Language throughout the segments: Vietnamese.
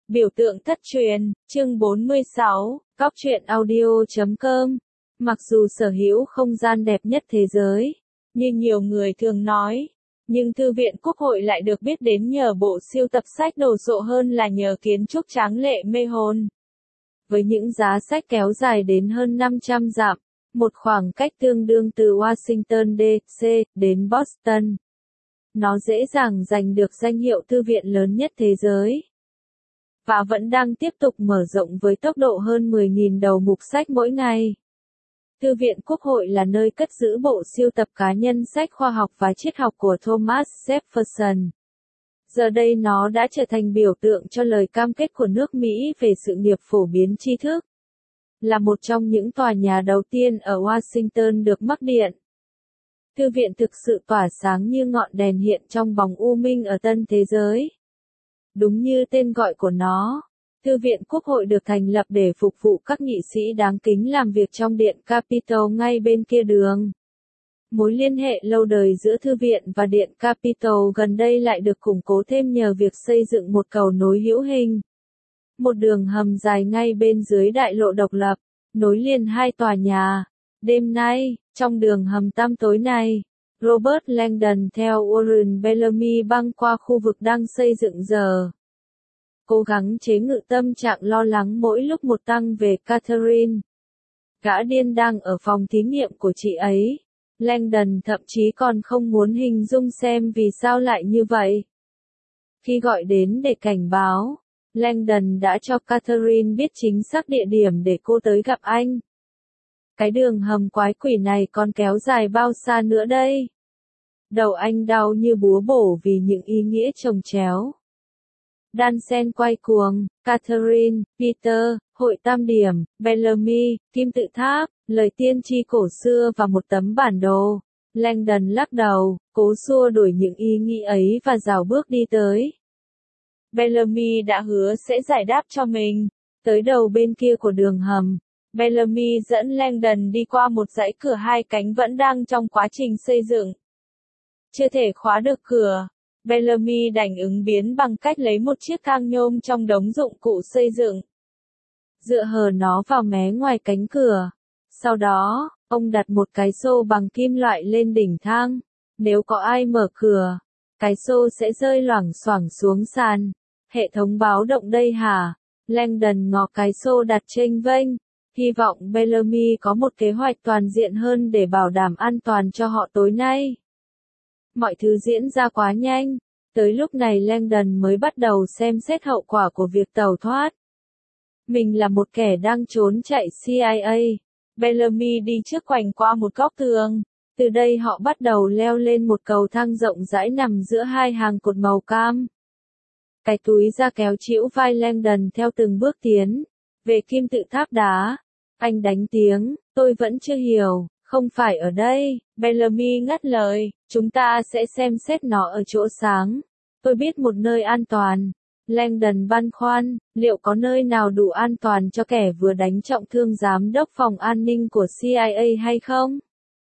Biểu tượng thất truyền, chương 46, Góc truyện audio.com. Mặc dù sở hữu không gian đẹp nhất thế giới, như nhiều người thường nói, nhưng Thư viện Quốc hội lại được biết đến nhờ bộ sưu tập sách đồ sộ hơn là nhờ kiến trúc tráng lệ mê hồn. Với những giá sách kéo dài đến hơn 500 dặm, một khoảng cách tương đương từ Washington DC đến Boston, nó dễ dàng giành được danh hiệu thư viện lớn nhất thế giới. Và vẫn đang tiếp tục mở rộng với tốc độ hơn 10.000 đầu mục sách mỗi ngày. Thư viện Quốc hội là nơi cất giữ bộ sưu tập cá nhân sách khoa học và triết học của Thomas Jefferson. Giờ đây nó đã trở thành biểu tượng cho lời cam kết của nước Mỹ về sự nghiệp phổ biến tri thức. Là một trong những tòa nhà đầu tiên ở Washington được mắc điện. Thư viện thực sự tỏa sáng như ngọn đèn hiện trong bóng u minh ở tân thế giới. Đúng như tên gọi của nó, Thư viện Quốc hội được thành lập để phục vụ các nghị sĩ đáng kính làm việc trong điện Capitol ngay bên kia đường. Mối liên hệ lâu đời giữa Thư viện và điện Capitol gần đây lại được củng cố thêm nhờ việc xây dựng một cầu nối hữu hình. Một đường hầm dài ngay bên dưới đại lộ độc lập, nối liền hai tòa nhà. Đêm nay, trong đường hầm tăm tối này, Robert Langdon theo Warren Bellamy băng qua khu vực đang xây dựng giờ. Cố gắng chế ngự tâm trạng lo lắng mỗi lúc một tăng về Catherine. Gã điên đang ở phòng thí nghiệm của chị ấy. Langdon thậm chí còn không muốn hình dung xem vì sao lại như vậy. Khi gọi đến để cảnh báo, Langdon đã cho Catherine biết chính xác địa điểm để cô tới gặp anh. Cái đường hầm quái quỷ này còn kéo dài bao xa nữa đây? Đầu anh đau như búa bổ vì những ý nghĩa chồng chéo. Đan sen quay cuồng, Catherine, Peter, hội tam điểm, Bellamy, kim tự tháp, lời tiên tri cổ xưa và một tấm bản đồ. Langdon lắc đầu, cố xua đuổi những ý nghĩ ấy và rảo bước đi tới. Bellamy đã hứa sẽ giải đáp cho mình. Tới đầu bên kia của đường hầm, Bellamy dẫn Langdon đi qua một dãy cửa hai cánh vẫn đang trong quá trình xây dựng. Chưa thể khóa được cửa, Bellamy đành ứng biến bằng cách lấy một chiếc thang nhôm trong đống dụng cụ xây dựng. Dựa hờ nó vào mé ngoài cánh cửa. Sau đó, ông đặt một cái xô bằng kim loại lên đỉnh thang. Nếu có ai mở cửa, cái xô sẽ rơi loảng xoảng xuống sàn. Hệ thống báo động đây hả? Langdon ngó cái xô đặt chênh vênh. Hy vọng Bellamy có một kế hoạch toàn diện hơn để bảo đảm an toàn cho họ tối nay. Mọi thứ diễn ra quá nhanh. Tới lúc này Langdon mới bắt đầu xem xét hậu quả của việc tẩu thoát. Mình là một kẻ đang trốn chạy CIA. Bellamy đi trước quanh qua một góc tường. Từ đây họ bắt đầu leo lên một cầu thang rộng rãi nằm giữa hai hàng cột màu cam. Cái túi da kéo trĩu vai Langdon theo từng bước tiến. Về kim tự tháp đá. Anh đánh tiếng, tôi vẫn chưa hiểu. Không phải ở đây, Bellamy ngắt lời, chúng ta sẽ xem xét nó ở chỗ sáng. Tôi biết một nơi an toàn. Langdon băn khoăn, liệu có nơi nào đủ an toàn cho kẻ vừa đánh trọng thương giám đốc phòng an ninh của CIA hay không?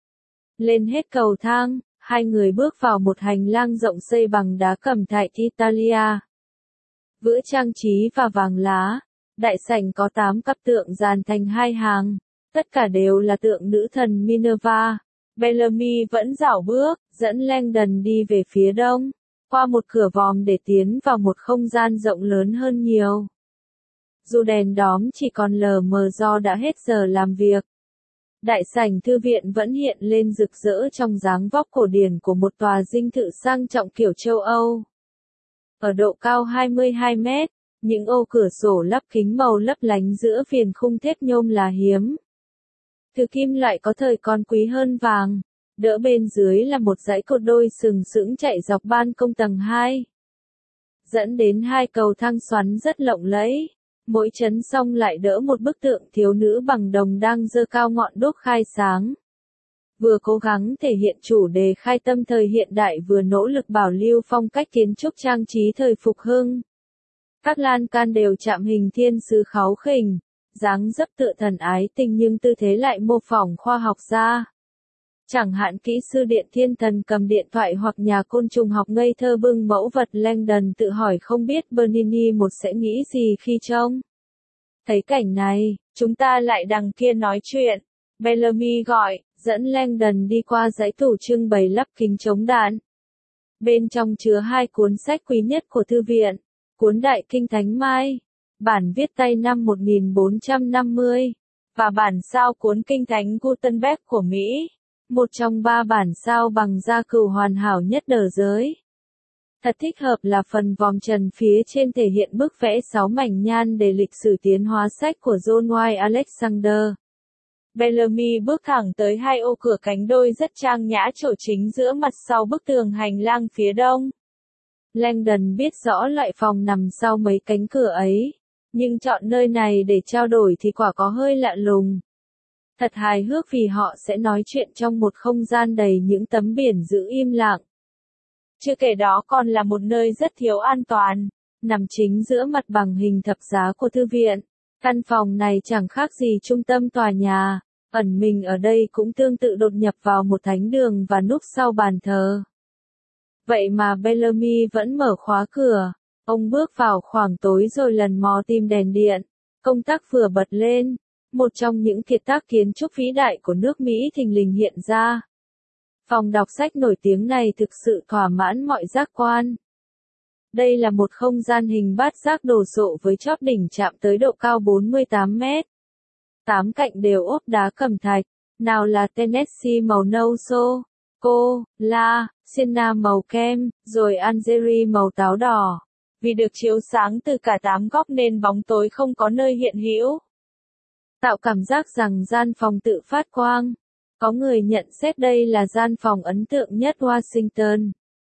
Lên hết cầu thang, hai người bước vào một hành lang rộng xây bằng đá cẩm thạch Italia. Vữa trang trí và vàng lá. Đại sảnh có 8 cặp tượng dàn thành hai hàng. Tất cả đều là tượng nữ thần Minerva. Bellamy vẫn rảo bước, dẫn Langdon đi về phía đông, qua một cửa vòm để tiến vào một không gian rộng lớn hơn nhiều. Dù đèn đóm chỉ còn lờ mờ do đã hết giờ làm việc. Đại sảnh thư viện vẫn hiện lên rực rỡ trong dáng vóc cổ điển của một tòa dinh thự sang trọng kiểu châu Âu. Ở độ cao 22 mét, những ô cửa sổ lắp kính màu lấp lánh giữa viền khung thép nhôm là hiếm. Thứ kim loại có thời còn quý hơn vàng. Đỡ bên dưới là một dãy cột đôi sừng sững chạy dọc ban công tầng 2. Dẫn đến hai cầu thang xoắn rất lộng lẫy. Mỗi chấn xong lại đỡ một bức tượng thiếu nữ bằng đồng đang giơ cao ngọn đuốc khai sáng. Vừa cố gắng thể hiện chủ đề khai tâm thời hiện đại vừa nỗ lực bảo lưu phong cách kiến trúc trang trí thời phục hưng. Các lan can đều chạm hình thiên sứ kháu khỉnh. Dáng dấp tựa thần ái tình nhưng tư thế lại mô phỏng khoa học gia. Chẳng hạn kỹ sư điện thiên thần cầm điện thoại hoặc nhà côn trùng học ngây thơ bưng mẫu vật. Langdon tự hỏi không biết Bernini một sẽ nghĩ gì khi trông thấy cảnh này. Chúng ta lại đằng kia nói chuyện. Bellamy gọi, dẫn Langdon đi qua dãy tủ trưng bày lắp kính chống đạn. Bên trong chứa 2 cuốn sách quý nhất của thư viện. Cuốn Đại Kinh Thánh Mai, bản viết tay năm 1450, và bản sao cuốn Kinh Thánh Gutenberg của Mỹ. Một trong 3 bản sao bằng gia cừu hoàn hảo nhất đời giới. Thật thích hợp là phần vòm trần phía trên thể hiện bức vẽ 6 mảnh nhan để lịch sử tiến hóa sách của John White Alexander. Bellamy bước thẳng tới 2 ô cửa cánh đôi rất trang nhã trổ chính giữa mặt sau bức tường hành lang phía đông. Langdon biết rõ loại phòng nằm sau mấy cánh cửa ấy, nhưng chọn nơi này để trao đổi thì quả có hơi lạ lùng. Thật hài hước vì họ sẽ nói chuyện trong một không gian đầy những tấm biển giữ im lặng. Chưa kể đó còn là một nơi rất thiếu an toàn, nằm chính giữa mặt bằng hình thập giá của thư viện. Căn phòng này chẳng khác gì trung tâm tòa nhà, ẩn mình ở đây cũng tương tự đột nhập vào một thánh đường và núp sau bàn thờ. Vậy mà Bellamy vẫn mở khóa cửa. Ông bước vào khoảng tối rồi lần mò tìm đèn điện. Công tắc vừa bật lên. Một trong những kiệt tác kiến trúc vĩ đại của nước Mỹ thình lình hiện ra. Phòng đọc sách nổi tiếng này thực sự thỏa mãn mọi giác quan. Đây là một không gian hình bát giác đồ sộ với chóp đỉnh chạm tới độ cao 48 mét. 8 cạnh đều ốp đá cẩm thạch, nào là Tennessee màu nâu xô, La, Sienna màu kem, rồi Algeria màu táo đỏ. Vì được chiếu sáng từ cả 8 góc nên bóng tối không có nơi hiện hữu, tạo cảm giác rằng gian phòng tự phát quang. Có người nhận xét đây là gian phòng ấn tượng nhất Washington.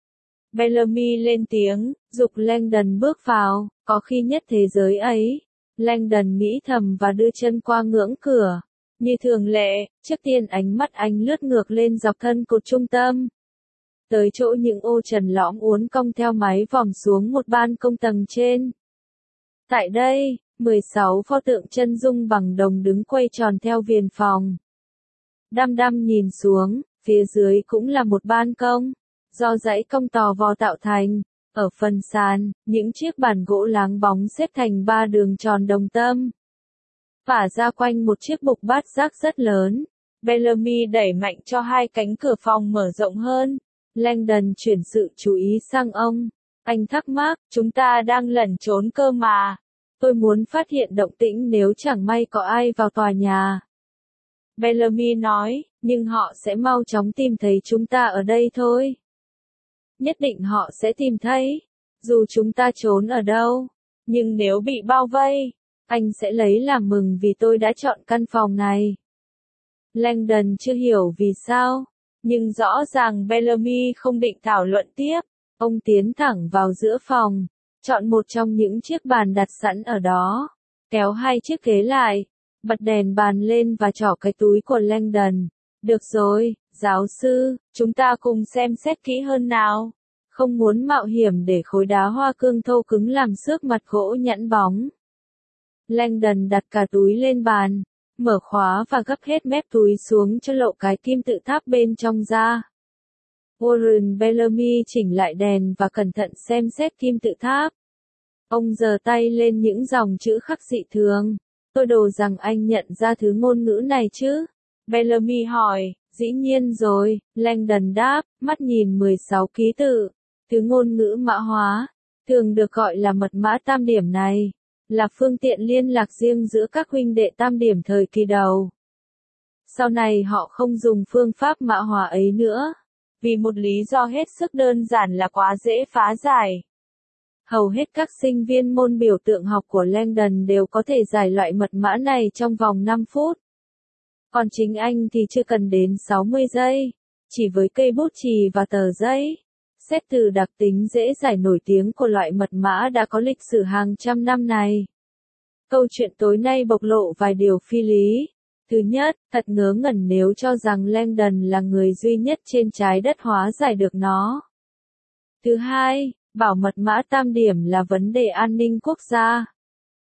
Bellamy lên tiếng, giục Langdon bước vào, có khi nhất thế giới ấy. Langdon nghĩ thầm và đưa chân qua ngưỡng cửa. Như thường lệ, trước tiên ánh mắt anh lướt ngược lên dọc thân cột trung tâm. Tới chỗ những ô trần lõm uốn cong theo mái vòm xuống một ban công tầng trên. Tại đây, 16 pho tượng chân dung bằng đồng đứng quay tròn theo viền phòng. Đăm đăm nhìn xuống, phía dưới cũng là một ban công, do dãy cong tò vò tạo thành. Ở phần sàn, những chiếc bàn gỗ láng bóng xếp thành 3 đường tròn đồng tâm. Phả ra quanh một chiếc bục bát giác rất lớn. Bellamy đẩy mạnh cho 2 cánh cửa phòng mở rộng hơn. Langdon chuyển sự chú ý sang ông. Anh thắc mắc, chúng ta đang lẩn trốn cơ mà. Tôi muốn phát hiện động tĩnh nếu chẳng may có ai vào tòa nhà. Bellamy nói, nhưng họ sẽ mau chóng tìm thấy chúng ta ở đây thôi. Nhất định họ sẽ tìm thấy, dù chúng ta trốn ở đâu. Nhưng nếu bị bao vây, anh sẽ lấy làm mừng vì tôi đã chọn căn phòng này. Langdon chưa hiểu vì sao, nhưng rõ ràng Bellamy không định thảo luận tiếp. Ông tiến thẳng vào giữa phòng, chọn một trong những chiếc bàn đặt sẵn ở đó, kéo 2 chiếc ghế lại, bật đèn bàn lên và trỏ cái túi của Langdon. Được rồi, giáo sư, chúng ta cùng xem xét kỹ hơn nào. Không muốn mạo hiểm để khối đá hoa cương thô cứng làm xước mặt gỗ nhẵn bóng. Langdon đặt cả túi lên bàn, mở khóa và gấp hết mép túi xuống cho lộ cái kim tự tháp bên trong ra. Warren Bellamy chỉnh lại đèn và cẩn thận xem xét kim tự tháp. Ông giơ tay lên những dòng chữ khắc dị thường. Tôi đồ rằng anh nhận ra thứ ngôn ngữ này chứ? Bellamy hỏi. Dĩ nhiên rồi, Langdon đáp, mắt nhìn 16 ký tự. Thứ ngôn ngữ mã hóa, thường được gọi là mật mã tam điểm này, là phương tiện liên lạc riêng giữa các huynh đệ tam điểm thời kỳ đầu. Sau này họ không dùng phương pháp mã hóa ấy nữa, vì một lý do hết sức đơn giản là quá dễ phá giải. Hầu hết các sinh viên môn biểu tượng học của Langdon đều có thể giải loại mật mã này trong vòng 5 phút. Còn chính anh thì chưa cần đến 60 giây, chỉ với cây bút chì và tờ giấy. Xét từ đặc tính dễ giải nổi tiếng của loại mật mã đã có lịch sử hàng trăm năm này. Câu chuyện tối nay bộc lộ vài điều phi lý. Thứ nhất, thật ngớ ngẩn nếu cho rằng Langdon là người duy nhất trên trái đất hóa giải được nó. Thứ hai, bảo mật mã tam điểm là vấn đề an ninh quốc gia.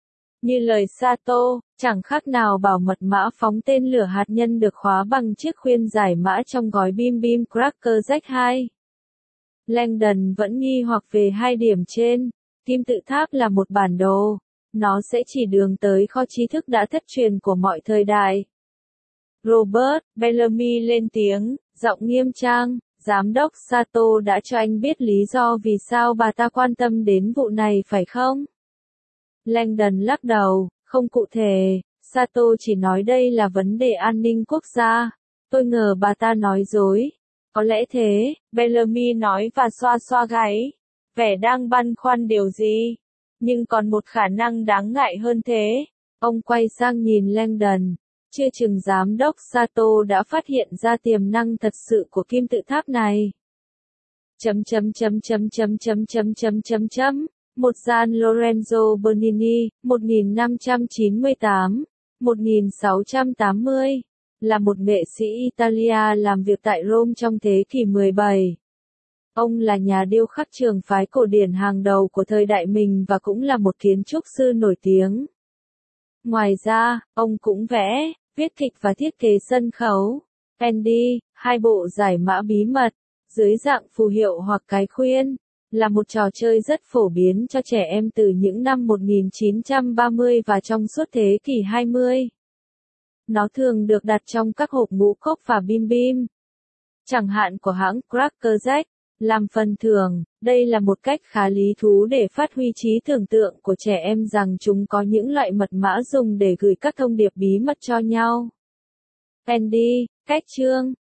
Như lời Sato, chẳng khác nào bảo mật mã phóng tên lửa hạt nhân được khóa bằng chiếc khuyên giải mã trong gói bim bim Cracker Jack 2. Langdon vẫn nghi hoặc về hai điểm trên. Kim tự tháp là một bản đồ. Nó sẽ chỉ đường tới kho tri thức đã thất truyền của mọi thời đại. Robert Bellamy lên tiếng, giọng nghiêm trang. Giám đốc Sato đã cho anh biết lý do vì sao bà ta quan tâm đến vụ này phải không? Langdon lắc đầu, không cụ thể. Sato chỉ nói đây là vấn đề an ninh quốc gia. Tôi ngờ bà ta nói dối. Có lẽ thế, Bellamy nói và xoa xoa gáy. Vẻ đang băn khoăn điều gì? Nhưng còn một khả năng đáng ngại hơn thế. Ông quay sang nhìn Langdon. Chưa chừng giám đốc Sato đã phát hiện ra tiềm năng thật sự của kim tự tháp này. Một Gian Lorenzo Bernini, 1598-1680, là một nghệ sĩ Italia làm việc tại Rome trong thế kỷ 17. Ông là nhà điêu khắc trường phái cổ điển hàng đầu của thời đại mình và cũng là một kiến trúc sư nổi tiếng. Ngoài ra, ông cũng vẽ, viết kịch và thiết kế sân khấu. Andy, hai bộ giải mã bí mật, dưới dạng phù hiệu hoặc cái khuyên, là một trò chơi rất phổ biến cho trẻ em từ những năm 1930 và trong suốt thế kỷ 20. Nó thường được đặt trong các hộp ngũ cốc và bim bim, chẳng hạn của hãng Cracker Jack. Làm phần thưởng, đây là một cách khá lý thú để phát huy trí tưởng tượng của trẻ em rằng chúng có những loại mật mã dùng để gửi các thông điệp bí mật cho nhau. Andy, cách chương